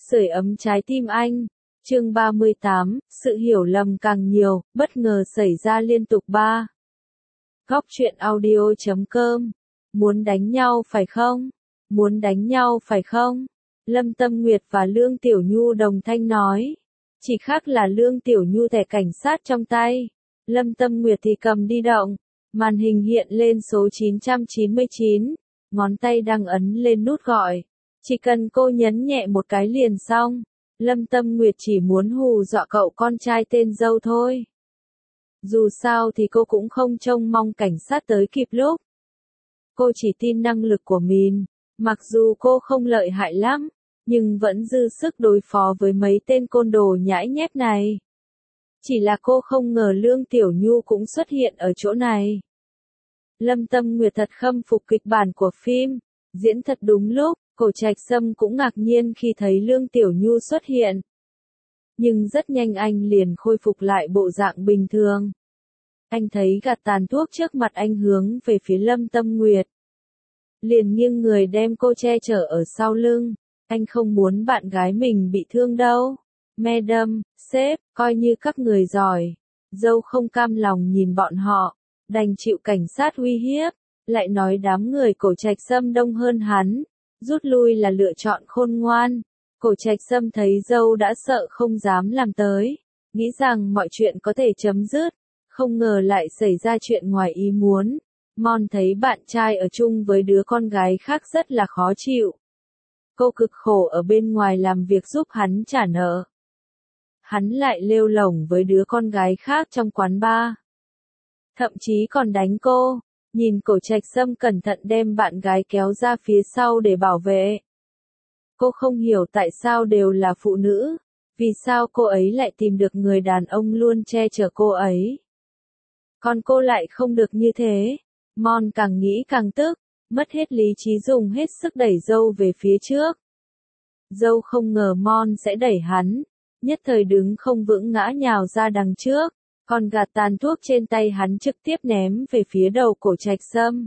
Sưởi ấm trái tim anh. Chương 38, sự hiểu lầm càng nhiều, bất ngờ xảy ra liên tục 3. Góc truyện audio.com. Muốn đánh nhau phải không? Muốn đánh nhau phải không? Lâm Tâm Nguyệt và Lương Tiểu Nhu đồng thanh nói. Chỉ khác là Lương Tiểu Nhu thẻ cảnh sát trong tay. Lâm Tâm Nguyệt thì cầm di động. Màn hình hiện lên số 999. Ngón tay đang ấn lên nút gọi. Chỉ cần cô nhấn nhẹ một cái liền xong. Lâm Tâm Nguyệt chỉ muốn hù dọa cậu con trai tên dâu thôi. Dù sao thì cô cũng không trông mong cảnh sát tới kịp lúc. Cô chỉ tin năng lực của mình. Mặc dù cô không lợi hại lắm, nhưng vẫn dư sức đối phó với mấy tên côn đồ nhãi nhép này. Chỉ là cô không ngờ Lương Tiểu Nhu cũng xuất hiện ở chỗ này. Lâm Tâm Nguyệt thật khâm phục kịch bản của phim, diễn thật đúng lúc. Cổ Trạch Sâm cũng ngạc nhiên khi thấy Lương Tiểu Nhu xuất hiện. Nhưng rất nhanh anh liền khôi phục lại bộ dạng bình thường. Anh thấy gạt tàn thuốc trước mặt anh hướng về phía Lâm Tâm Nguyệt. Liền nghiêng người đem cô che chở ở sau lưng. Anh không muốn bạn gái mình bị thương đâu. Madam, sếp, coi như các người giỏi. Dâu không cam lòng nhìn bọn họ, đành chịu cảnh sát uy hiếp. Lại nói đám người Cổ Trạch Sâm đông hơn hắn. Rút lui là lựa chọn khôn ngoan. Cổ Trạch Sâm thấy dâu đã sợ không dám làm tới. Nghĩ rằng mọi chuyện có thể chấm dứt. Không ngờ lại xảy ra chuyện ngoài ý muốn. Mon thấy bạn trai ở chung với đứa con gái khác rất là khó chịu. Cô cực khổ ở bên ngoài làm việc giúp hắn trả nợ. Hắn lại lêu lổng với đứa con gái khác trong quán bar. Thậm chí còn đánh cô. Nhìn Cổ Trạch Sâm cẩn thận đem bạn gái kéo ra phía sau để bảo vệ. Cô không hiểu tại sao đều là phụ nữ. Vì sao cô ấy lại tìm được người đàn ông luôn che chở cô ấy. Còn cô lại không được như thế. Mon càng nghĩ càng tức. Mất hết lý trí dùng hết sức đẩy dâu về phía trước. Dâu không ngờ Mon sẽ đẩy hắn. Nhất thời đứng không vững ngã nhào ra đằng trước. Còn gạt tàn thuốc trên tay hắn trực tiếp ném về phía đầu Cổ Trạch Sâm.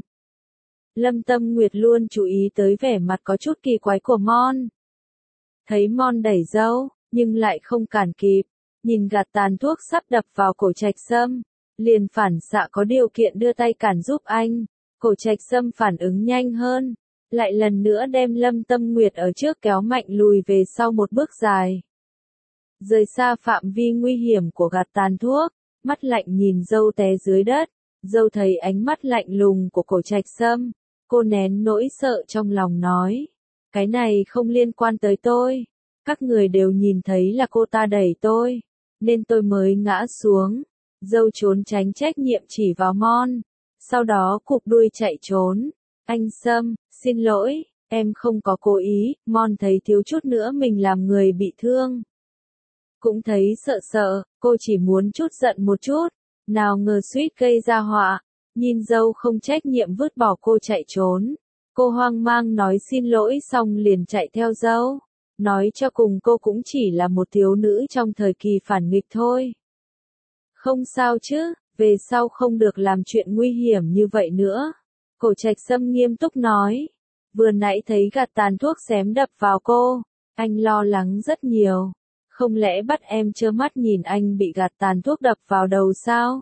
Lâm Tâm Nguyệt luôn chú ý tới vẻ mặt có chút kỳ quái của Mon. Thấy Mon đẩy dâu, nhưng lại không cản kịp. Nhìn gạt tàn thuốc sắp đập vào Cổ Trạch Sâm. Liền phản xạ có điều kiện đưa tay cản giúp anh. Cổ Trạch Sâm phản ứng nhanh hơn. Lại lần nữa đem Lâm Tâm Nguyệt ở trước kéo mạnh lùi về sau một bước dài. Rời xa phạm vi nguy hiểm của gạt tàn thuốc. Mắt lạnh nhìn dâu té dưới đất. Dâu thấy ánh mắt lạnh lùng của Cổ Trạch Sâm. Cô nén nỗi sợ trong lòng nói. Cái này không liên quan tới tôi. Các người đều nhìn thấy là cô ta đẩy tôi. Nên tôi mới ngã xuống. Dâu trốn tránh trách nhiệm chỉ vào Mon. Sau đó cụp đuôi chạy trốn. Anh Sâm, xin lỗi, em không có cố ý. Mon thấy thiếu chút nữa mình làm người bị thương. Cũng thấy sợ sợ, cô chỉ muốn chút giận một chút. Nào ngờ suýt gây ra họa. Nhìn dâu không trách nhiệm vứt bỏ cô chạy trốn. Cô hoang mang nói xin lỗi xong liền chạy theo dâu. Nói cho cùng cô cũng chỉ là một thiếu nữ trong thời kỳ phản nghịch thôi. Không sao chứ, về sau không được làm chuyện nguy hiểm như vậy nữa. Cổ Trạch Sâm nghiêm túc nói. Vừa nãy thấy gạt tàn thuốc xém đập vào cô. Anh lo lắng rất nhiều. Không lẽ bắt em trơ mắt nhìn anh bị gạt tàn thuốc đập vào đầu sao?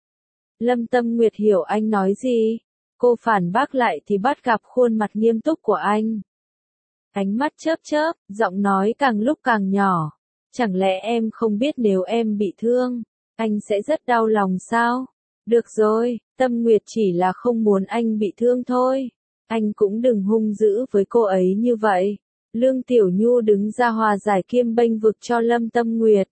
Lâm Tâm Nguyệt hiểu anh nói gì. Cô phản bác lại thì bắt gặp khuôn mặt nghiêm túc của anh. Ánh mắt chớp chớp, giọng nói càng lúc càng nhỏ. Chẳng lẽ em không biết nếu em bị thương, anh sẽ rất đau lòng sao? Được rồi, Tâm Nguyệt chỉ là không muốn anh bị thương thôi. Anh cũng đừng hung dữ với cô ấy như vậy. Lương Tiểu Nhu đứng ra hòa giải kiêm bênh vực cho Lâm Tâm Nguyệt.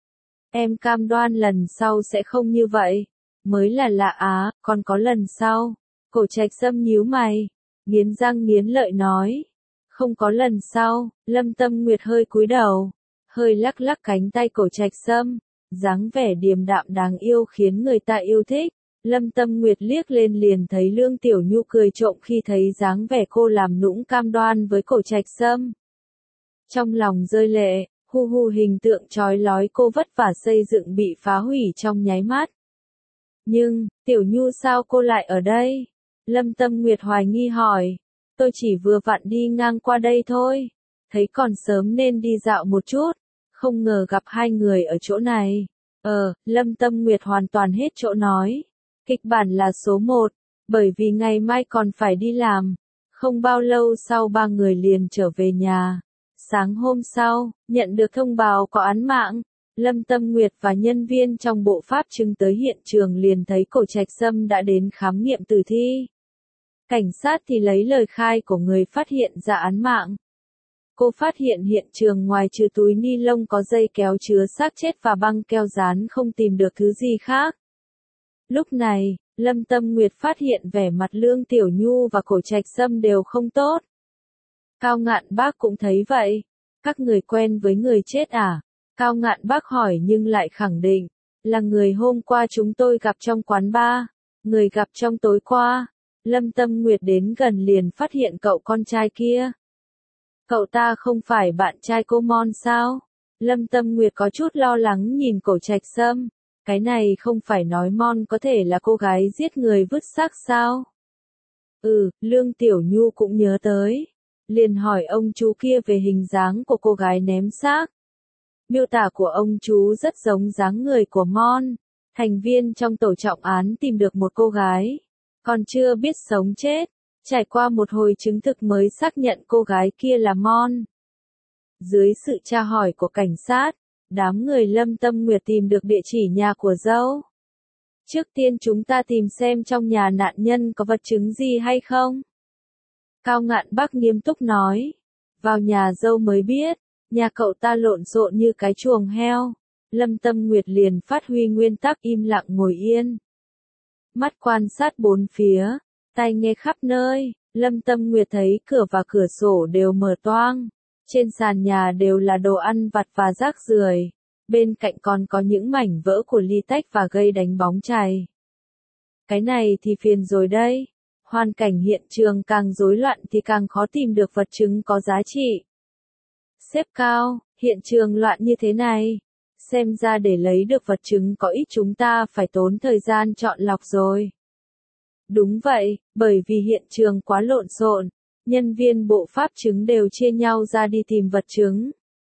Em cam đoan lần sau sẽ không như vậy. Mới là lạ á, còn có lần sau. Cổ Trạch Sâm nhíu mày, nghiến răng nghiến lợi nói. Không có lần sau. Lâm Tâm Nguyệt hơi cúi đầu, hơi lắc lắc cánh tay Cổ Trạch Sâm. Dáng vẻ điềm đạm đáng yêu khiến người ta yêu thích. Lâm Tâm Nguyệt liếc lên liền thấy Lương Tiểu Nhu cười trộm khi thấy dáng vẻ cô làm nũng cam đoan với Cổ Trạch Sâm. Trong lòng rơi lệ, hu hu hình tượng chói lói cô vất vả xây dựng bị phá hủy trong nháy mắt. Nhưng, Tiểu Nhu sao cô lại ở đây? Lâm Tâm Nguyệt hoài nghi hỏi. Tôi chỉ vừa vặn đi ngang qua đây thôi. thấy còn sớm nên đi dạo một chút, không ngờ gặp hai người ở chỗ này. Lâm Tâm Nguyệt hoàn toàn hết chỗ nói. Kịch bản là số 1, bởi vì ngày mai còn phải đi làm. Không bao lâu sau ba người liền trở về nhà. Sáng hôm sau, nhận được thông báo có án mạng. Lâm Tâm Nguyệt và nhân viên trong bộ pháp chứng tới hiện trường liền thấy Cổ Trạch Sâm đã đến khám nghiệm tử thi. Cảnh sát thì lấy lời khai của người phát hiện ra án mạng. Cô phát hiện hiện trường ngoài trừ túi ni lông có dây kéo chứa xác chết và băng keo dán không tìm được thứ gì khác. Lúc này, Lâm Tâm Nguyệt phát hiện vẻ mặt Lương Tiểu Nhu và Cổ Trạch Sâm đều không tốt. Cao Ngạn Bác cũng thấy vậy. Các người quen với người chết à? Cao Ngạn Bác hỏi nhưng lại khẳng định, là người hôm qua chúng tôi gặp trong quán bar, người gặp trong tối qua. Lâm Tâm Nguyệt đến gần liền phát hiện cậu con trai kia. Cậu ta không phải bạn trai cô Mon sao? Lâm Tâm Nguyệt có chút lo lắng nhìn Cổ Trạch Sâm. Cái này không phải nói Mon có thể là cô gái giết người vứt xác sao? Lương Tiểu Nhu cũng nhớ tới. Liền hỏi ông chú kia về hình dáng của cô gái ném xác. Miêu tả của ông chú rất giống dáng người của Mon. Thành viên trong tổ trọng án tìm được một cô gái, còn chưa biết sống chết. Trải qua một hồi chứng thực mới xác nhận cô gái kia là Mon. Dưới sự tra hỏi của cảnh sát, đám người Lâm Tâm Nguyệt tìm được địa chỉ nhà của dâu. Trước tiên chúng ta tìm xem trong nhà nạn nhân có vật chứng gì hay không. Cao Ngạn Bác nghiêm túc nói. Vào nhà dâu mới biết, nhà cậu ta lộn xộn như cái chuồng heo. Lâm Tâm Nguyệt liền phát huy nguyên tắc im lặng ngồi yên. Mắt quan sát bốn phía, tai nghe khắp nơi. Lâm Tâm Nguyệt thấy cửa và cửa sổ đều mở toang. Trên sàn nhà đều là đồ ăn vặt và rác rưởi. Bên cạnh còn có những mảnh vỡ của ly tách và gây đánh bóng chày. Cái này thì phiền rồi đây. Hoàn cảnh hiện trường càng rối loạn thì càng khó tìm được vật chứng có giá trị. Xếp cao, hiện trường loạn như thế này. Xem ra để lấy được vật chứng có ít chúng ta phải tốn thời gian chọn lọc rồi. Đúng vậy, bởi vì hiện trường quá lộn xộn, nhân viên bộ pháp chứng đều chia nhau ra đi tìm vật chứng.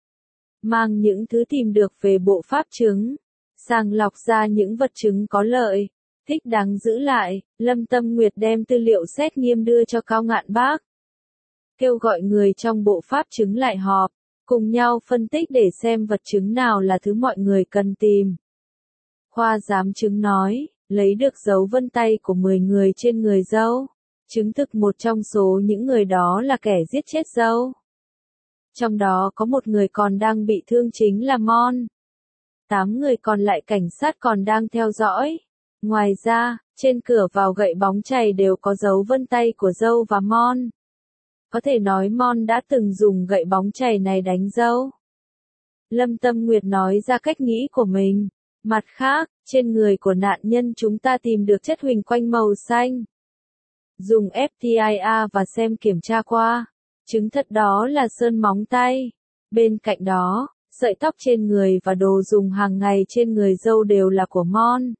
Mang những thứ tìm được về bộ pháp chứng, sàng lọc ra những vật chứng có lợi, thích đáng giữ lại. Lâm Tâm Nguyệt đem tư liệu xét nghiệm đưa cho Cao Ngạn Bác. Kêu gọi người trong bộ pháp chứng lại họp, cùng nhau phân tích để xem vật chứng nào là thứ mọi người cần tìm. Khoa giám chứng nói, lấy được dấu vân tay của 10 người trên người dâu, chứng thực một trong số những người đó là kẻ giết chết dâu. Trong đó có một người còn đang bị thương chính là Mon. 8 người còn lại cảnh sát còn đang theo dõi. Ngoài ra, trên cửa vào gậy bóng chày đều có dấu vân tay của dâu và Mon. Có thể nói Mon đã từng dùng gậy bóng chày này đánh dâu. Lâm Tâm Nguyệt nói ra cách nghĩ của mình. Mặt khác, trên người của nạn nhân chúng ta tìm được chất huỳnh quanh màu xanh. Dùng FTIR và xem kiểm tra qua, chứng thật đó là sơn móng tay. Bên cạnh đó, sợi tóc trên người và đồ dùng hàng ngày trên người dâu đều là của Mon.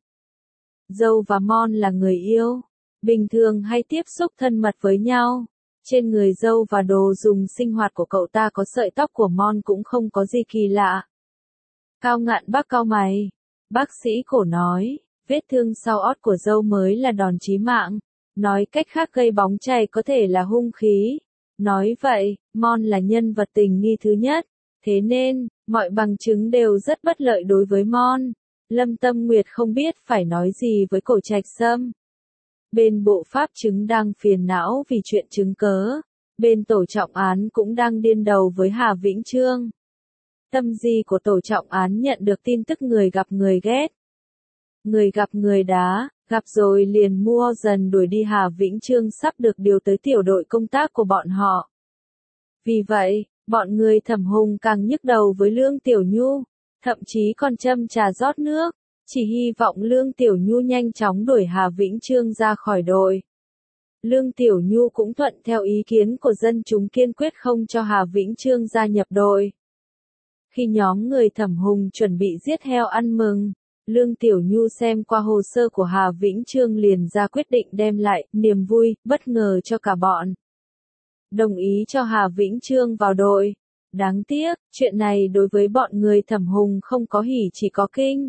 Dâu và Mon là người yêu, bình thường hay tiếp xúc thân mật với nhau. Trên người dâu và đồ dùng sinh hoạt của cậu ta có sợi tóc của Mon cũng không có gì kỳ lạ. Cao Ngạn Bác cau mày. Bác sĩ Cổ nói, vết thương sau ót của dâu mới là đòn chí mạng. Nói cách khác gây bóng chày có thể là hung khí. Nói vậy, Mon là nhân vật tình nghi thứ nhất. Thế nên, mọi bằng chứng đều rất bất lợi đối với Mon. Lâm Tâm Nguyệt không biết phải nói gì với Cổ Trạch Sâm. Bên bộ pháp chứng đang phiền não vì chuyện chứng cớ. Bên tổ trọng án cũng đang điên đầu với Hà Vĩnh Trương. Tâm di của tổ trọng án nhận được tin tức người gặp người ghét. Người gặp người đá, gặp rồi liền mua dần đuổi đi. Hà Vĩnh Trương sắp được điều tới tiểu đội công tác của bọn họ. Vì vậy, bọn người Thẩm Hùng càng nhức đầu với Lương Tiểu Nhu, thậm chí còn châm trà rót nước, chỉ hy vọng Lương Tiểu Nhu nhanh chóng đuổi Hà Vĩnh Trương ra khỏi đội. Lương Tiểu Nhu cũng thuận theo ý kiến của dân chúng kiên quyết không cho Hà Vĩnh Trương gia nhập đội. Khi nhóm người Thẩm Hùng chuẩn bị giết heo ăn mừng, Lương Tiểu Nhu xem qua hồ sơ của Hà Vĩnh Trương liền ra quyết định đem lại niềm vui, bất ngờ cho cả bọn. Đồng ý cho Hà Vĩnh Trương vào đội. Đáng tiếc, chuyện này đối với bọn người Thẩm Hùng không có hỉ chỉ có kinh.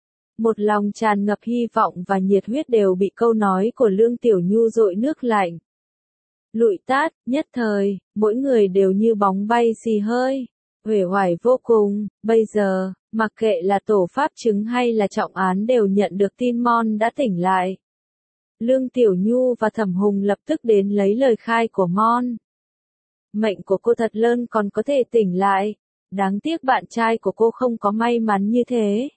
Một lòng tràn ngập hy vọng và nhiệt huyết đều bị câu nói của Lương Tiểu Nhu dội nước lạnh lụi tát, nhất thời, mỗi người đều như bóng bay xì hơi, uể oải vô cùng. Bây giờ, mặc kệ là tổ pháp chứng hay là trọng án đều nhận được tin Mon đã tỉnh lại. Lương Tiểu Nhu và Thẩm Hùng lập tức đến lấy lời khai của Mon. Mệnh của cô thật lớn còn có thể tỉnh lại, đáng tiếc bạn trai của cô không có may mắn như thế.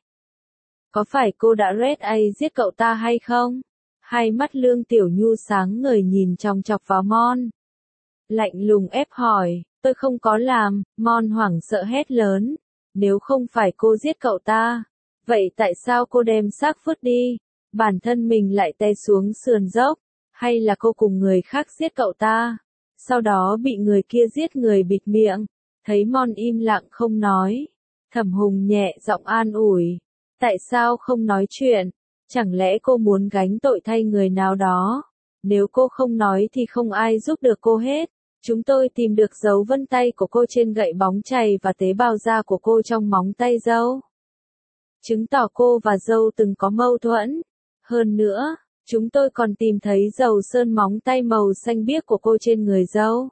Có phải cô đã Red A giết cậu ta hay không? Hai mắt Lương Tiểu Nhu sáng ngời nhìn chòng chọc vào Mon. Lạnh lùng ép hỏi, tôi không có làm. Mon hoảng sợ hét lớn. Nếu không phải cô giết cậu ta, vậy tại sao cô đem xác vứt đi? Bản thân mình lại té xuống sườn dốc, hay là cô cùng người khác giết cậu ta? Sau đó bị người kia giết người bịt miệng. Thấy Mon im lặng không nói, Thẩm Hùng nhẹ giọng an ủi. Tại sao không nói chuyện? Chẳng lẽ cô muốn gánh tội thay người nào đó? Nếu cô không nói thì không ai giúp được cô hết. Chúng tôi tìm được dấu vân tay của cô trên gậy bóng chày và tế bào da của cô trong móng tay dâu. Chứng tỏ cô và dâu từng có mâu thuẫn. Hơn nữa, chúng tôi còn tìm thấy dầu sơn móng tay màu xanh biếc của cô trên người dâu.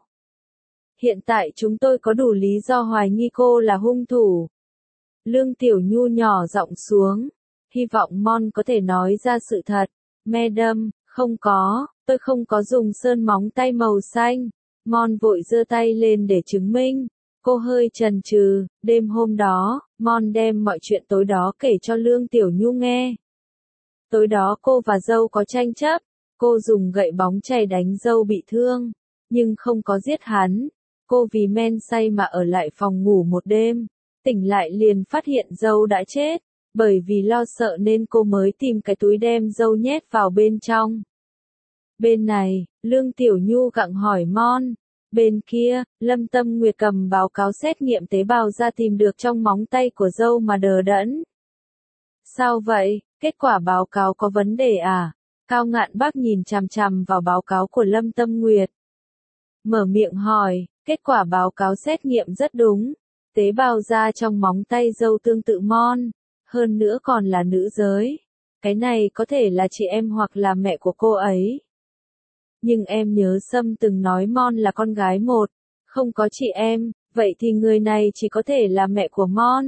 Hiện tại chúng tôi có đủ lý do hoài nghi cô là hung thủ. Lương Tiểu Nhu nhỏ giọng xuống, hy vọng Mon có thể nói ra sự thật. Madam, không có, tôi không có dùng sơn móng tay màu xanh. Mon vội giơ tay lên để chứng minh. Cô hơi chần chừ, đêm hôm đó, Mon đem mọi chuyện tối đó kể cho Lương Tiểu Nhu nghe. Tối đó cô và dâu có tranh chấp, cô dùng gậy bóng chày đánh dâu bị thương, nhưng không có giết hắn. Cô vì men say mà ở lại phòng ngủ một đêm, tỉnh lại liền phát hiện dâu đã chết, bởi vì lo sợ nên cô mới tìm cái túi đem dâu nhét vào bên trong. Bên này, Lương Tiểu Nhu gặng hỏi Mon. Bên kia, Lâm Tâm Nguyệt cầm báo cáo xét nghiệm tế bào da tìm được trong móng tay của dâu mà đờ đẫn. Sao vậy, kết quả báo cáo có vấn đề à? Cao Ngạn Bác nhìn chằm chằm vào báo cáo của Lâm Tâm Nguyệt. Mở miệng hỏi, kết quả báo cáo xét nghiệm rất đúng. Tế bào da trong móng tay dâu tương tự Mon, hơn nữa còn là nữ giới. Cái này có thể là chị em hoặc là mẹ của cô ấy. Nhưng em nhớ Sâm từng nói Mon là con gái một, không có chị em, vậy thì người này chỉ có thể là mẹ của Mon.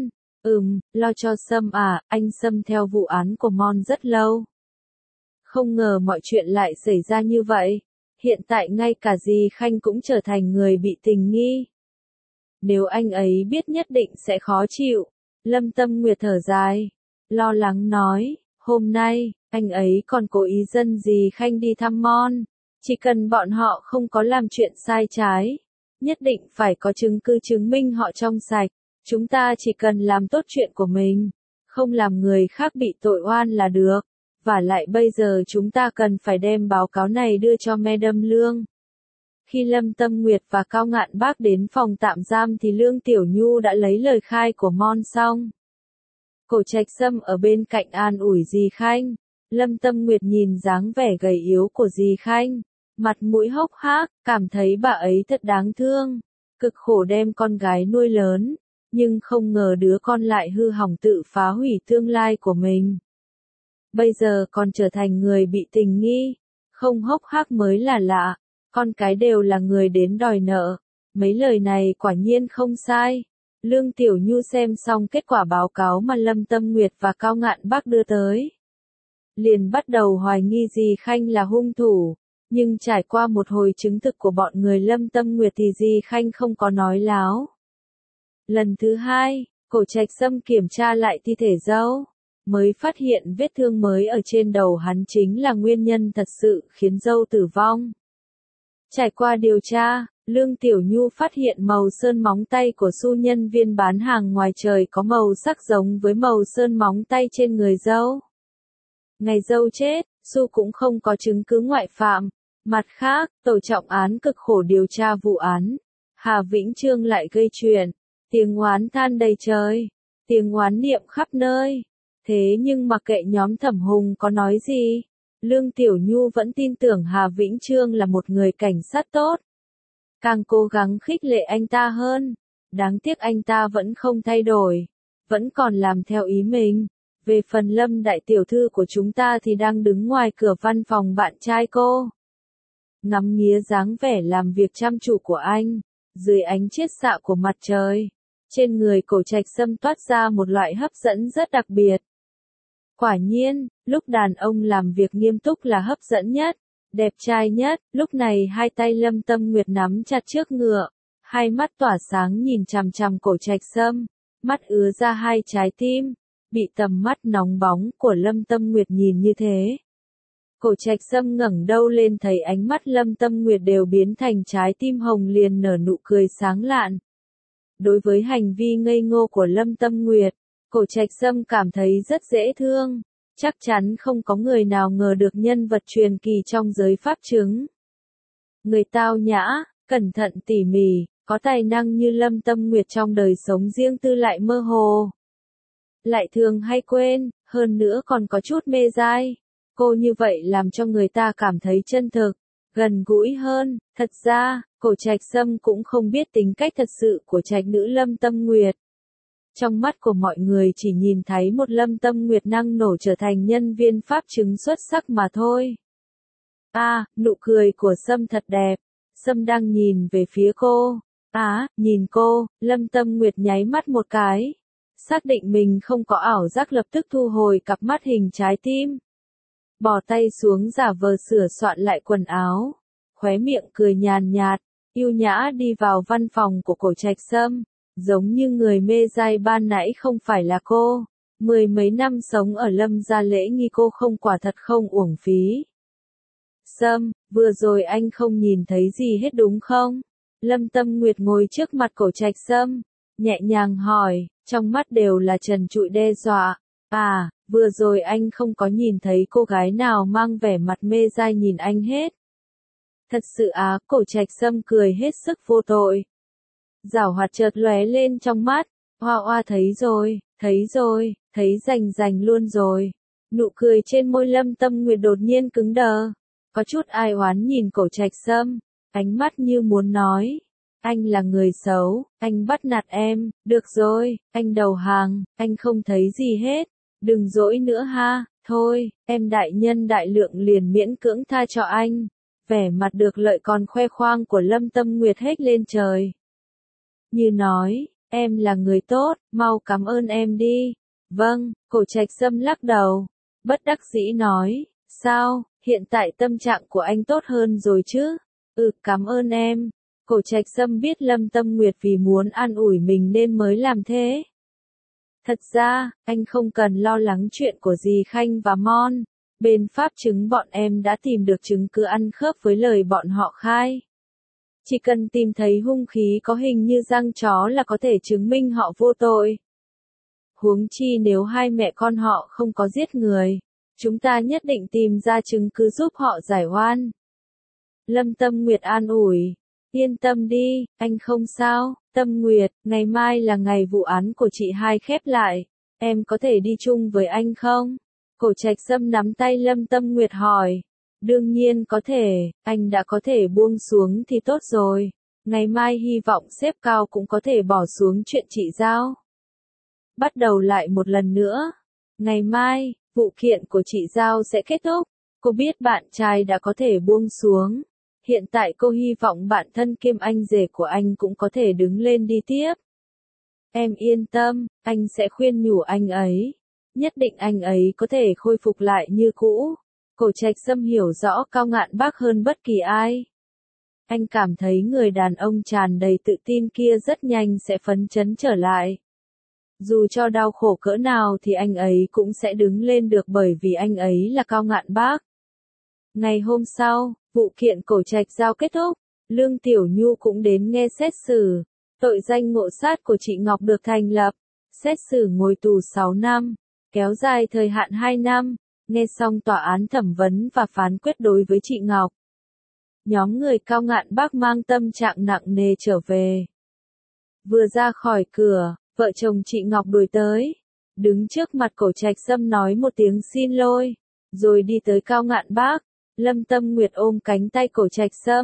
Lo cho Sâm à, anh Sâm theo vụ án của Mon rất lâu. Không ngờ mọi chuyện lại xảy ra như vậy. Hiện tại ngay cả dì Khanh cũng trở thành người bị tình nghi. Nếu anh ấy biết nhất định sẽ khó chịu. Lâm Tâm Nguyệt thở dài, lo lắng nói, hôm nay, anh ấy còn cố ý dẫn dì Khanh đi thăm Mon. Chỉ cần bọn họ không có làm chuyện sai trái, nhất định phải có chứng cứ chứng minh họ trong sạch. Chúng ta chỉ cần làm tốt chuyện của mình, không làm người khác bị tội oan là được. Và lại bây giờ chúng ta cần phải đem báo cáo này đưa cho Madam Lương. Khi Lâm Tâm Nguyệt và Cao Ngạn Bác đến phòng tạm giam thì Lương Tiểu Nhu đã lấy lời khai của Mon xong. Cổ Trạch Sâm ở bên cạnh an ủi dì Khanh. Lâm Tâm Nguyệt nhìn dáng vẻ gầy yếu của dì Khanh, mặt mũi hốc hác, cảm thấy bà ấy thật đáng thương. Cực khổ đem con gái nuôi lớn, nhưng không ngờ đứa con lại hư hỏng tự phá hủy tương lai của mình. Bây giờ còn trở thành người bị tình nghi, không hốc hác mới là lạ, con cái đều là người đến đòi nợ. Mấy lời này quả nhiên không sai. Lương Tiểu Nhu xem xong kết quả báo cáo mà Lâm Tâm Nguyệt và Cao Ngạn Bác đưa tới, liền bắt đầu hoài nghi dì Khanh là hung thủ, nhưng trải qua một hồi chứng thực của bọn người Lâm Tâm Nguyệt thì dì Khanh không có nói láo. Lần thứ hai, Cổ Trạch Sâm kiểm tra lại thi thể dâu, mới phát hiện vết thương mới ở trên đầu hắn chính là nguyên nhân thật sự khiến dâu tử vong. Trải qua điều tra, Lương Tiểu Nhu phát hiện màu sơn móng tay của Su nhân viên bán hàng ngoài trời có màu sắc giống với màu sơn móng tay trên người dâu. Ngày dâu chết, Su cũng không có chứng cứ ngoại phạm. Mặt khác, tổ trọng án cực khổ điều tra vụ án. Hà Vĩnh Trương lại gây chuyện. Tiếng oán than đầy trời. Tiếng oán niệm khắp nơi. Thế nhưng mặc kệ nhóm Thẩm Hùng có nói gì, Lương Tiểu Nhu vẫn tin tưởng Hà Vĩnh Trương là một người cảnh sát tốt. Càng cố gắng khích lệ anh ta hơn. Đáng tiếc anh ta vẫn không thay đổi, vẫn còn làm theo ý mình. Về phần Lâm đại tiểu thư của chúng ta thì đang đứng ngoài cửa văn phòng bạn trai cô. Ngắm nghía dáng vẻ làm việc chăm chỉ của anh, dưới ánh chiết xạ của mặt trời, trên người Cổ Trạch Sâm toát ra một loại hấp dẫn rất đặc biệt. Quả nhiên, lúc đàn ông làm việc nghiêm túc là hấp dẫn nhất, đẹp trai nhất. Lúc này hai tay Lâm Tâm Nguyệt nắm chặt trước ngựa, hai mắt tỏa sáng nhìn chằm chằm Cổ Trạch Sâm, mắt ứa ra hai trái tim, bị tầm mắt nóng bóng của Lâm Tâm Nguyệt nhìn như thế. Cổ Trạch Sâm ngẩng đầu lên thấy ánh mắt Lâm Tâm Nguyệt đều biến thành trái tim hồng liền nở nụ cười sáng lạn. Đối với hành vi ngây ngô của Lâm Tâm Nguyệt, Cổ Trạch Sâm cảm thấy rất dễ thương, chắc chắn không có người nào ngờ được nhân vật truyền kỳ trong giới pháp chứng. Người tao nhã, cẩn thận tỉ mỉ, có tài năng như Lâm Tâm Nguyệt trong đời sống riêng tư lại mơ hồ. Lại thường hay quên, hơn nữa còn có chút mê dai. Cô như vậy làm cho người ta cảm thấy chân thực, gần gũi hơn. Thật ra, Cổ Trạch Sâm cũng không biết tính cách thật sự của trạch nữ Lâm Tâm Nguyệt. Trong mắt của mọi người chỉ nhìn thấy một Lâm Tâm Nguyệt năng nổ trở thành nhân viên pháp chứng xuất sắc mà thôi. Nụ cười của Sâm thật đẹp. Sâm đang nhìn về phía cô. Nhìn cô, Lâm Tâm Nguyệt nháy mắt một cái. Xác định mình không có ảo giác lập tức thu hồi cặp mắt hình trái tim. Bỏ tay xuống giả vờ sửa soạn lại quần áo. Khóe miệng cười nhàn nhạt, yêu nhã đi vào văn phòng của Cổ Trạch Sâm. Giống như người mê dai ban nãy không phải là cô. Mười mấy năm sống ở Lâm gia lễ nghi cô không quả thật không uổng phí. Sâm, vừa rồi anh không nhìn thấy gì hết đúng không? Lâm Tâm Nguyệt ngồi trước mặt Cổ Trạch Sâm, nhẹ nhàng hỏi, trong mắt đều là trần trụi đe dọa. Vừa rồi anh không có nhìn thấy cô gái nào mang vẻ mặt mê dai nhìn anh hết. Thật sự Cổ Trạch Sâm cười hết sức vô tội. Giảo hoạt chợt lóe lên trong mắt, Hoa thấy rồi, thấy rành luôn rồi. Nụ cười trên môi Lâm Tâm Nguyệt đột nhiên cứng đờ, có chút ai oán nhìn Cổ Trạch Sâm, ánh mắt như muốn nói, anh là người xấu, anh bắt nạt em, được rồi, anh đầu hàng, anh không thấy gì hết, đừng dỗi nữa ha, thôi, em đại nhân đại lượng liền miễn cưỡng tha cho anh. Vẻ mặt được lợi còn khoe khoang của Lâm Tâm Nguyệt hết lên trời. Như nói, em là người tốt, mau cảm ơn em đi. Vâng, Cổ Trạch Sâm lắc đầu, bất đắc dĩ nói, sao, hiện tại tâm trạng của anh tốt hơn rồi chứ? Cảm ơn em. Cổ Trạch Sâm biết Lâm Tâm Nguyệt vì muốn an ủi mình nên mới làm thế. Thật ra, anh không cần lo lắng chuyện của dì Khanh và Mon. Bên pháp chứng bọn em đã tìm được chứng cứ ăn khớp với lời bọn họ khai. Chỉ cần tìm thấy hung khí có hình như răng chó là có thể chứng minh họ vô tội. Huống chi nếu hai mẹ con họ không có giết người, chúng ta nhất định tìm ra chứng cứ giúp họ giải oan. Lâm Tâm Nguyệt an ủi, yên tâm đi, anh không sao. Tâm Nguyệt, ngày mai là ngày vụ án của chị hai khép lại, em có thể đi chung với anh không? Cổ Trạch Sâm nắm tay Lâm Tâm Nguyệt hỏi. Đương nhiên có thể, anh đã có thể buông xuống thì tốt rồi. Ngày mai hy vọng sếp cao cũng có thể bỏ xuống chuyện chị giao. Bắt đầu lại một lần nữa. Ngày mai, vụ kiện của chị giao sẽ kết thúc. Cô biết bạn trai đã có thể buông xuống. Hiện tại cô hy vọng bạn thân kiêm anh rể của anh cũng có thể đứng lên đi tiếp. Em yên tâm, anh sẽ khuyên nhủ anh ấy. Nhất định anh ấy có thể khôi phục lại như cũ. Cổ Trạch Sâm hiểu rõ Cao Ngạn Bác hơn bất kỳ ai. Anh cảm thấy người đàn ông tràn đầy tự tin kia rất nhanh sẽ phấn chấn trở lại. Dù cho đau khổ cỡ nào thì anh ấy cũng sẽ đứng lên được bởi vì anh ấy là Cao Ngạn Bác. Ngày hôm sau, vụ kiện Cổ Trạch giao kết thúc, Lương Tiểu Nhu cũng đến nghe xét xử. Tội danh ngộ sát của chị Ngọc được thành lập. Xét xử ngồi tù 6 năm, kéo dài thời hạn 2 năm. Nghe xong tòa án thẩm vấn và phán quyết đối với chị Ngọc. Nhóm người Cao Ngạn Bác mang tâm trạng nặng nề trở về. Vừa ra khỏi cửa, vợ chồng chị Ngọc đuổi tới. Đứng trước mặt Cổ Trạch Sâm nói một tiếng xin lỗi, rồi đi tới Cao Ngạn Bác. Lâm Tâm Nguyệt ôm cánh tay Cổ Trạch Sâm,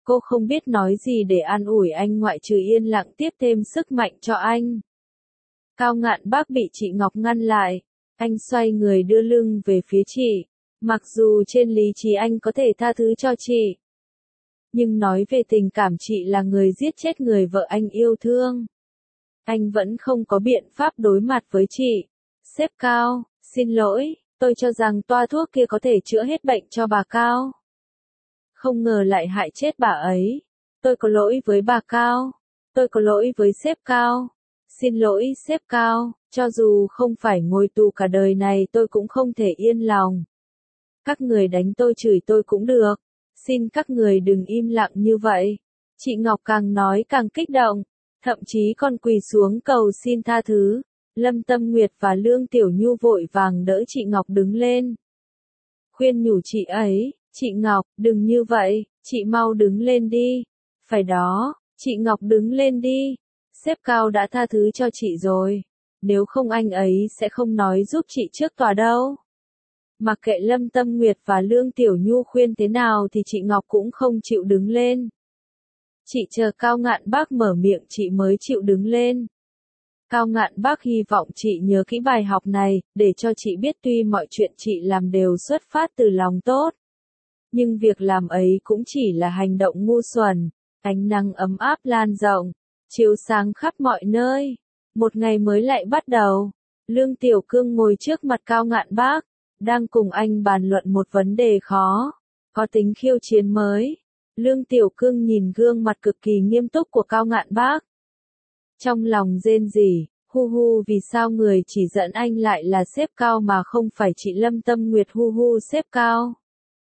Cô không biết nói gì để an ủi anh ngoại trừ yên lặng tiếp thêm sức mạnh cho anh. Cao Ngạn Bác bị chị Ngọc ngăn lại. Anh xoay người đưa lưng về phía chị. Mặc dù trên lý trí anh có thể tha thứ cho chị. Nhưng nói về tình cảm chị là người giết chết người vợ anh yêu thương. Anh vẫn không có biện pháp đối mặt với chị. Sếp Cao, xin lỗi, tôi cho rằng toa thuốc kia có thể chữa hết bệnh cho bà Cao. Không ngờ lại hại chết bà ấy. Tôi có lỗi với bà Cao. Tôi có lỗi với sếp Cao. Xin lỗi sếp Cao, cho dù không phải ngồi tù cả đời này tôi cũng không thể yên lòng. Các người đánh tôi chửi tôi cũng được. Xin các người đừng im lặng như vậy. Chị Ngọc càng nói càng kích động, thậm chí còn quỳ xuống cầu xin tha thứ. Lâm Tâm Nguyệt và Lương Tiểu Nhu vội vàng đỡ chị Ngọc đứng lên. Khuyên nhủ chị ấy, chị Ngọc, đừng như vậy, chị mau đứng lên đi. Phải đó, chị Ngọc đứng lên đi. Sếp Cao đã tha thứ cho chị rồi. Nếu không anh ấy sẽ không nói giúp chị trước tòa đâu. Mặc kệ Lâm Tâm Nguyệt và Lương Tiểu Nhu khuyên thế nào thì chị Ngọc cũng không chịu đứng lên. Chị chờ Cao Ngạn Bác mở miệng chị mới chịu đứng lên. Cao Ngạn Bác hy vọng chị nhớ kỹ bài học này, để cho chị biết tuy mọi chuyện chị làm đều xuất phát từ lòng tốt. Nhưng việc làm ấy cũng chỉ là hành động ngu xuẩn. Ánh nắng ấm áp lan rộng, chiếu sáng khắp mọi nơi. Một ngày mới lại bắt đầu. Lương Tiểu Cương ngồi trước mặt Cao Ngạn Bác, đang cùng anh bàn luận một vấn đề khó, có tính khiêu chiến mới. Lương Tiểu Cương nhìn gương mặt cực kỳ nghiêm túc của Cao Ngạn Bác. Trong lòng rên rỉ, hu hu vì sao người chỉ dẫn anh lại là sếp Cao mà không phải chị Lâm Tâm Nguyệt hu hu sếp Cao.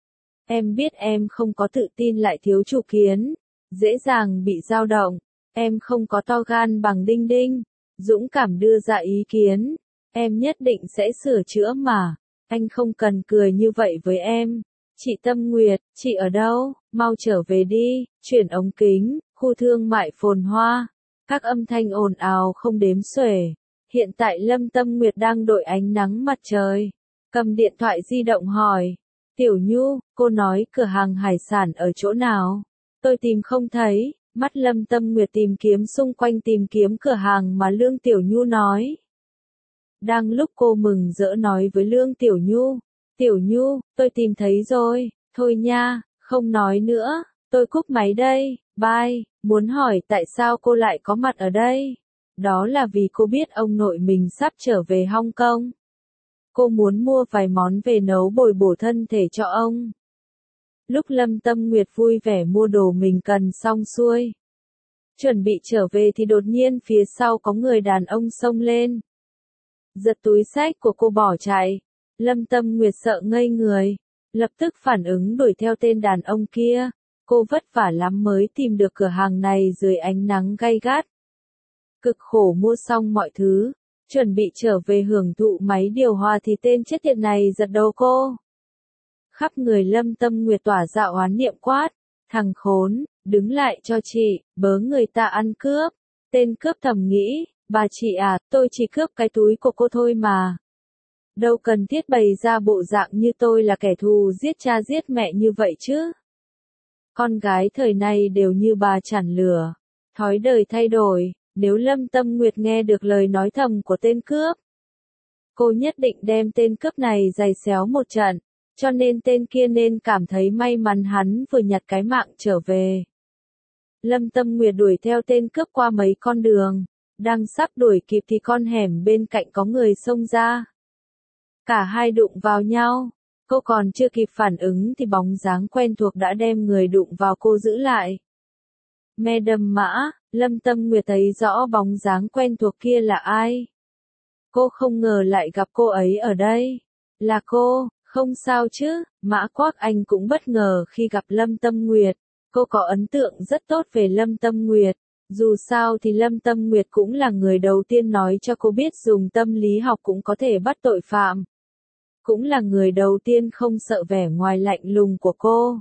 Em biết em không có tự tin lại thiếu chủ kiến, dễ dàng bị dao động, em không có to gan bằng Đinh Đinh, dũng cảm đưa ra ý kiến, em nhất định sẽ sửa chữa mà, anh không cần cười như vậy với em. Chị Tâm Nguyệt, chị ở đâu, mau trở về đi, chuyển ống kính, khu thương mại phồn hoa, các âm thanh ồn ào không đếm xuể. Hiện tại Lâm Tâm Nguyệt đang đội ánh nắng mặt trời, cầm điện thoại di động hỏi, Tiểu Nhu, cô nói cửa hàng hải sản ở chỗ nào? Tôi tìm không thấy. Mắt Lâm Tâm Nguyệt tìm kiếm xung quanh tìm kiếm cửa hàng mà Lương Tiểu Nhu nói. Đang lúc cô mừng rỡ nói với Lương Tiểu Nhu, tôi tìm thấy rồi, thôi nha, không nói nữa, tôi cúp máy đây, bye, muốn hỏi tại sao cô lại có mặt ở đây? Đó là vì cô biết ông nội mình sắp trở về Hong Kong. Cô muốn mua vài món về nấu bồi bổ thân thể cho ông. Lúc Lâm Tâm Nguyệt vui vẻ mua đồ mình cần xong xuôi, chuẩn bị trở về thì đột nhiên phía sau có người đàn ông xông lên, giật túi xách của cô bỏ chạy. Lâm Tâm Nguyệt sợ ngây người, lập tức phản ứng đuổi theo tên đàn ông kia. Cô vất vả lắm mới tìm được cửa hàng này dưới ánh nắng gay gắt. Cực khổ mua xong mọi thứ, chuẩn bị trở về hưởng thụ máy điều hòa thì tên chết tiệt này giật đầu cô. Khắp người Lâm Tâm Nguyệt tỏa ra oán niệm quát, thằng khốn, đứng lại cho chị, bớ người ta ăn cướp. Tên cướp thầm nghĩ, bà chị à, tôi chỉ cướp cái túi của cô thôi mà. Đâu cần thiết bày ra bộ dạng như tôi là kẻ thù giết cha giết mẹ như vậy chứ. Con gái thời này đều như bà chản lửa, thói đời thay đổi, nếu Lâm Tâm Nguyệt nghe được lời nói thầm của tên cướp, cô nhất định đem tên cướp này giày xéo một trận. Cho nên tên kia nên cảm thấy may mắn hắn vừa nhặt cái mạng trở về. Lâm Tâm Nguyệt đuổi theo tên cướp qua mấy con đường, đang sắp đuổi kịp thì con hẻm bên cạnh có người xông ra. Cả hai đụng vào nhau, cô còn chưa kịp phản ứng thì bóng dáng quen thuộc đã đem người đụng vào cô giữ lại. Madam Mã, Lâm Tâm Nguyệt thấy rõ bóng dáng quen thuộc kia là ai. Cô không ngờ lại gặp cô ấy ở đây. Là cô. Không sao chứ, Mã Quác Anh cũng bất ngờ khi gặp Lâm Tâm Nguyệt. Cô có ấn tượng rất tốt về Lâm Tâm Nguyệt. Dù sao thì Lâm Tâm Nguyệt cũng là người đầu tiên nói cho cô biết dùng tâm lý học cũng có thể bắt tội phạm. Cũng là người đầu tiên không sợ vẻ ngoài lạnh lùng của cô.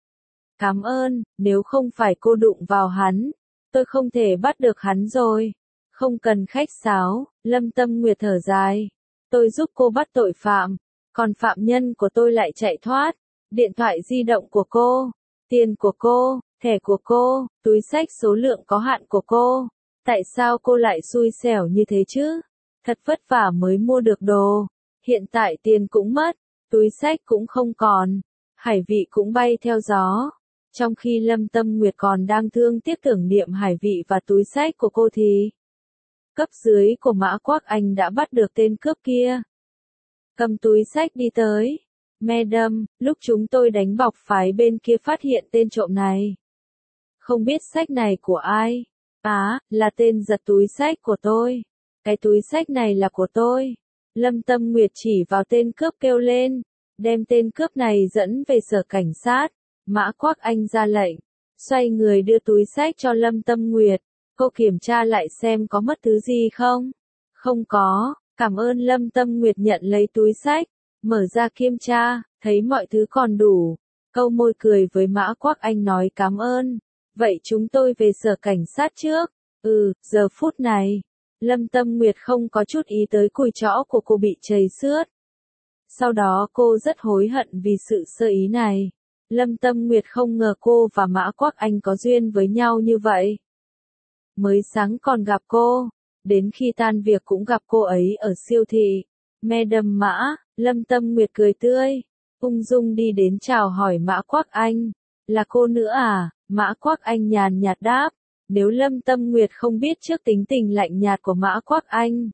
Cảm ơn, nếu không phải cô đụng vào hắn, tôi không thể bắt được hắn rồi. Không cần khách sáo, Lâm Tâm Nguyệt thở dài. Tôi giúp cô bắt tội phạm. Còn phạm nhân của tôi lại chạy thoát. Điện thoại di động của cô, tiền của cô, Thẻ của cô, túi xách số lượng có hạn của cô. Tại sao cô lại xui xẻo như thế chứ? Thật vất vả mới mua được đồ. Hiện tại tiền cũng mất, túi xách cũng không còn. Hải Vị cũng bay theo gió. Trong khi Lâm Tâm Nguyệt còn đang thương tiếc tưởng niệm Hải Vị và túi xách của cô thì cấp dưới của Mã Quác Anh đã bắt được tên cướp kia. Cầm túi xách đi tới. Madam, lúc chúng tôi đánh bọc phái bên kia phát hiện tên trộm này. Không biết xách này của ai? Là tên giật túi xách của tôi. Cái túi xách này là của tôi. Lâm Tâm Nguyệt chỉ vào tên cướp kêu lên. Đem tên cướp này dẫn về sở cảnh sát. Mã Quác Anh ra lệnh. Xoay người đưa túi xách cho Lâm Tâm Nguyệt. Cô kiểm tra lại xem có mất thứ gì không? Không có. Cảm ơn. Lâm Tâm Nguyệt nhận lấy túi xách. Mở ra kiểm tra, thấy mọi thứ còn đủ. Câu môi cười với Mã Quác Anh nói cảm ơn. Vậy chúng tôi về sở cảnh sát trước. Giờ phút này. Lâm Tâm Nguyệt không có chút ý tới cùi chõ của cô bị trầy xước. Sau đó cô rất hối hận vì sự sơ ý này. Lâm Tâm Nguyệt không ngờ cô và Mã Quác Anh có duyên với nhau như vậy. Mới sáng còn gặp cô, đến khi tan việc cũng gặp cô ấy ở siêu thị. Madam Mã, Lâm Tâm Nguyệt cười tươi, ung dung đi đến chào hỏi Mã Quác Anh. Là cô nữa à? Mã Quác Anh nhàn nhạt đáp. Nếu Lâm Tâm Nguyệt không biết trước tính tình lạnh nhạt của Mã Quác Anh,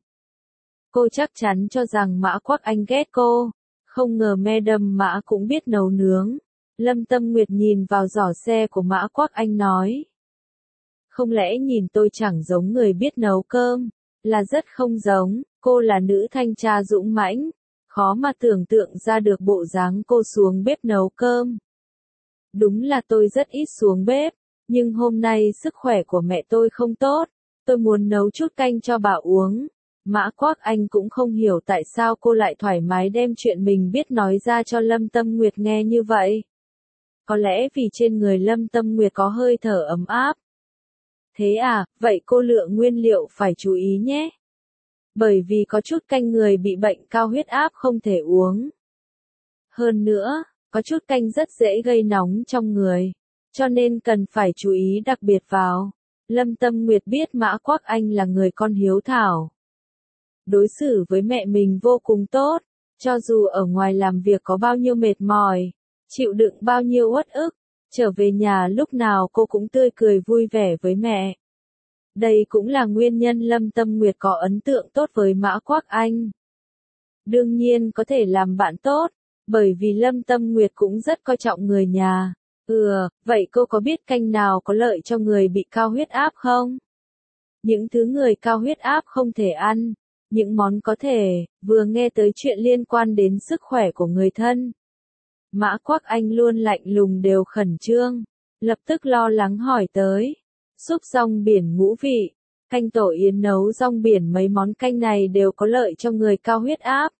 cô chắc chắn cho rằng Mã Quác Anh ghét cô. Không ngờ Madam Mã cũng biết nấu nướng. Lâm Tâm Nguyệt nhìn vào giỏ xe của Mã Quác Anh nói. Không lẽ nhìn tôi chẳng giống người biết nấu cơm? Là rất không giống, cô là nữ thanh tra dũng mãnh. Khó mà tưởng tượng ra được bộ dáng cô xuống bếp nấu cơm. Đúng là tôi rất ít xuống bếp, nhưng hôm nay sức khỏe của mẹ tôi không tốt. Tôi muốn nấu chút canh cho bà uống. Mã Quác Anh cũng không hiểu tại sao cô lại thoải mái đem chuyện mình biết nói ra cho Lâm Tâm Nguyệt nghe như vậy. Có lẽ vì trên người Lâm Tâm Nguyệt có hơi thở ấm áp. Thế à, vậy cô lựa nguyên liệu phải chú ý nhé. Bởi vì có chút canh người bị bệnh cao huyết áp không thể uống. Hơn nữa, có chút canh rất dễ gây nóng trong người. Cho nên cần phải chú ý đặc biệt vào. Lâm Tâm Nguyệt biết Mã Quác Anh là người con hiếu thảo. Đối xử với mẹ mình vô cùng tốt. Cho dù ở ngoài làm việc có bao nhiêu mệt mỏi, chịu đựng bao nhiêu uất ức, trở về nhà lúc nào cô cũng tươi cười vui vẻ với mẹ. Đây cũng là nguyên nhân Lâm Tâm Nguyệt có ấn tượng tốt với Mã Quác Anh. Đương nhiên có thể làm bạn tốt, bởi vì Lâm Tâm Nguyệt cũng rất coi trọng người nhà. Vậy cô có biết canh nào có lợi cho người bị cao huyết áp không? Những thứ người cao huyết áp không thể ăn, những món có thể, vừa nghe tới chuyện liên quan đến sức khỏe của người thân. Mã Quác Anh luôn lạnh lùng đều khẩn trương, lập tức lo lắng hỏi tới. Súp rong biển ngũ vị, canh tổ yến nấu rong biển mấy món canh này đều có lợi cho người cao huyết áp.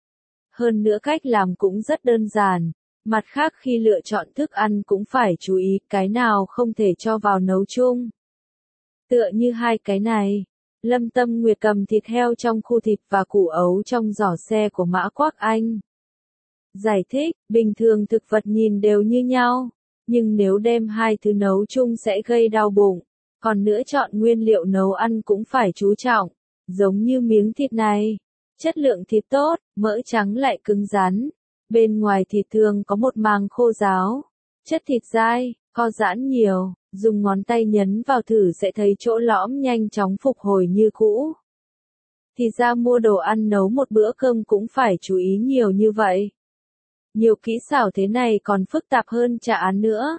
Hơn nữa cách làm cũng rất đơn giản. Mặt khác khi lựa chọn thức ăn cũng phải chú ý cái nào không thể cho vào nấu chung. Tựa như hai cái này. Lâm Tâm Nguyệt cầm thịt heo trong khu thịt và củ ấu trong giỏ xe của Mã Quác Anh. Giải thích, bình thường thực vật nhìn đều như nhau, nhưng nếu đem hai thứ nấu chung sẽ gây đau bụng. Còn nữa chọn nguyên liệu nấu ăn cũng phải chú trọng, giống như miếng thịt này. Chất lượng thịt tốt, mỡ trắng lại cứng rắn. Bên ngoài thịt thường có một màng khô ráo. Chất thịt dai, co giãn nhiều, dùng ngón tay nhấn vào thử sẽ thấy chỗ lõm nhanh chóng phục hồi như cũ. Thì ra mua đồ ăn nấu một bữa cơm cũng phải chú ý nhiều như vậy. Nhiều kỹ xảo thế này còn phức tạp hơn trả án nữa.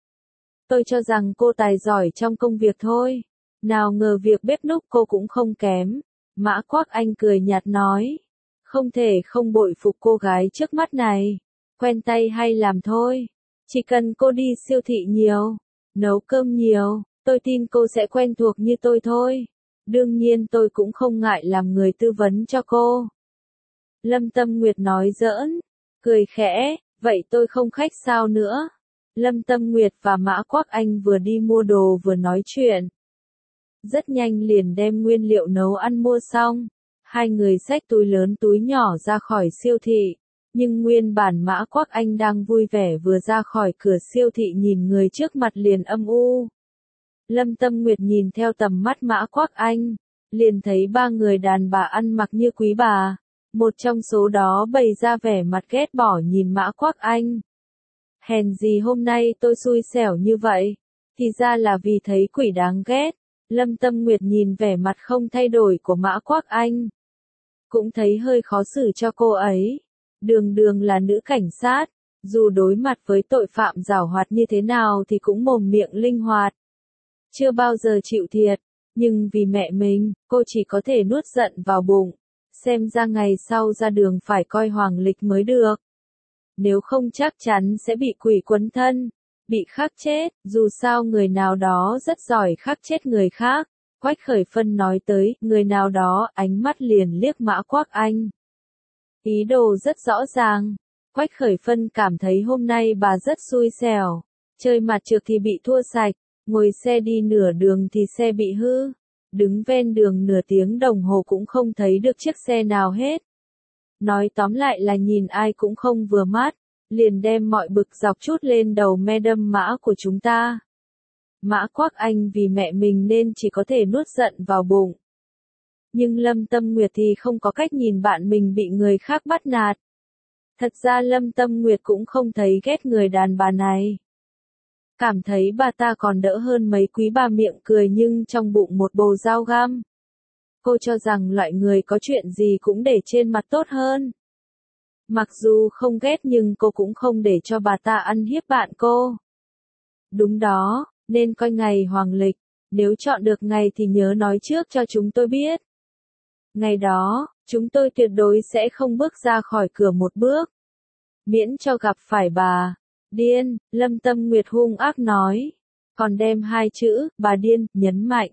Tôi cho rằng cô tài giỏi trong công việc thôi. Nào ngờ việc bếp núc cô cũng không kém. Mã Quác Anh cười nhạt nói. Không thể không bội phục cô gái trước mắt này. Quen tay hay làm thôi. Chỉ cần cô đi siêu thị nhiều, nấu cơm nhiều, tôi tin cô sẽ quen thuộc như tôi thôi. Đương nhiên tôi cũng không ngại làm người tư vấn cho cô. Lâm Tâm Nguyệt nói giỡn, cười khẽ, vậy tôi không khách sáo nữa. Lâm Tâm Nguyệt và Mã Quác Anh vừa đi mua đồ vừa nói chuyện. Rất nhanh liền đem nguyên liệu nấu ăn mua xong. Hai người xách túi lớn túi nhỏ ra khỏi siêu thị. Nhưng nguyên bản Mã Quắc Anh đang vui vẻ vừa ra khỏi cửa siêu thị nhìn người trước mặt liền âm u. Lâm Tâm Nguyệt nhìn theo tầm mắt Mã Quắc Anh, liền thấy ba người đàn bà ăn mặc như quý bà. Một trong số đó bày ra vẻ mặt ghét bỏ nhìn Mã Quắc Anh. Hèn gì hôm nay tôi xui xẻo như vậy, thì ra là vì thấy quỷ đáng ghét. Lâm Tâm Nguyệt nhìn vẻ mặt không thay đổi của Mã Quắc Anh, cũng thấy hơi khó xử cho cô ấy. Đường đường là nữ cảnh sát, dù đối mặt với tội phạm giảo hoạt như thế nào thì cũng mồm miệng linh hoạt. Chưa bao giờ chịu thiệt, nhưng vì mẹ mình, cô chỉ có thể nuốt giận vào bụng. Xem ra ngày sau ra đường phải coi hoàng lịch mới được. Nếu không chắc chắn sẽ bị quỷ quấn thân, bị khắc chết, dù sao người nào đó rất giỏi khắc chết người khác. Quách Khởi Phân nói tới, người nào đó, ánh mắt liền liếc Mã Quắc Anh. Ý đồ rất rõ ràng. Quách Khởi Phân cảm thấy hôm nay bà rất xui xẻo. Chơi mặt trược thì bị thua sạch, ngồi xe đi nửa đường thì xe bị hư. Đứng ven đường nửa tiếng đồng hồ cũng không thấy được chiếc xe nào hết. Nói tóm lại là nhìn ai cũng không vừa mắt, liền đem mọi bực dọc chút lên đầu Madam Mã của chúng ta. Mã Quắc Anh vì mẹ mình nên chỉ có thể nuốt giận vào bụng. Nhưng Lâm Tâm Nguyệt thì không có cách nhìn bạn mình bị người khác bắt nạt. Thật ra Lâm Tâm Nguyệt cũng không thấy ghét người đàn bà này. Cảm thấy bà ta còn đỡ hơn mấy quý bà miệng cười nhưng trong bụng một bầu dao găm. Cô cho rằng loại người có chuyện gì cũng để trên mặt tốt hơn. Mặc dù không ghét nhưng cô cũng không để cho bà ta ăn hiếp bạn cô. Đúng đó, nên coi ngày hoàng lịch, nếu chọn được ngày thì nhớ nói trước cho chúng tôi biết. Ngày đó, chúng tôi tuyệt đối sẽ không bước ra khỏi cửa một bước. Miễn cho gặp phải bà điên, Lâm Tâm Nguyệt hung ác nói. Còn đem hai chữ, bà điên, nhấn mạnh.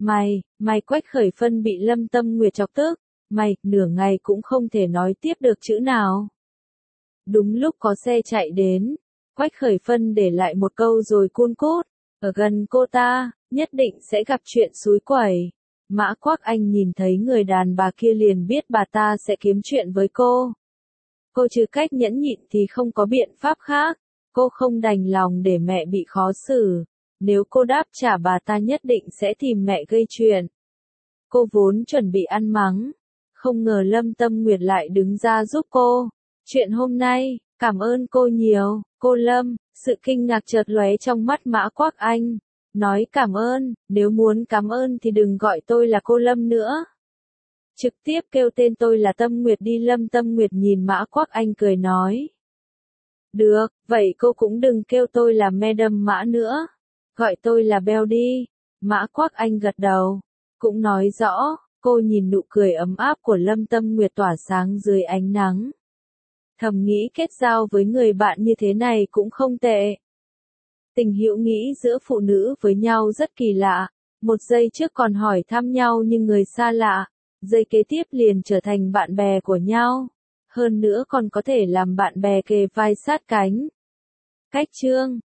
Mày Quách Khởi Phân bị Lâm Tâm Nguyệt chọc tức. Mày, nửa ngày cũng không thể nói tiếp được chữ nào. Đúng lúc có xe chạy đến, Quách Khởi Phân để lại một câu rồi cun cút. Ở gần cô ta, nhất định sẽ gặp chuyện xúi quẩy. Mã Quắc Anh nhìn thấy người đàn bà kia liền biết bà ta sẽ kiếm chuyện với cô. Cô trừ cách nhẫn nhịn thì không có biện pháp khác. Cô không đành lòng để mẹ bị khó xử. Nếu cô đáp trả bà ta nhất định sẽ tìm mẹ gây chuyện. Cô vốn chuẩn bị ăn mắng. Không ngờ Lâm Tâm Nguyệt lại đứng ra giúp cô. Chuyện hôm nay, cảm ơn cô nhiều, cô Lâm. Sự kinh ngạc chợt lóe trong mắt Mã Quắc Anh. Nói cảm ơn, nếu muốn cảm ơn thì đừng gọi tôi là cô Lâm nữa. Trực tiếp kêu tên tôi là Tâm Nguyệt đi. Lâm Tâm Nguyệt nhìn Mã Quắc Anh cười nói. Được, vậy cô cũng đừng kêu tôi là Madam Mã nữa. Gọi tôi là Bell đi. Mã Quắc Anh gật đầu. Cũng nói rõ, cô nhìn nụ cười ấm áp của Lâm Tâm Nguyệt tỏa sáng dưới ánh nắng. Thầm nghĩ kết giao với người bạn như thế này cũng không tệ. Tình hữu nghĩ giữa phụ nữ với nhau rất kỳ lạ. Một giây trước còn hỏi thăm nhau như người xa lạ. Giây kế tiếp liền trở thành bạn bè của nhau. Hơn nữa còn có thể làm bạn bè kề vai sát cánh. Cách chương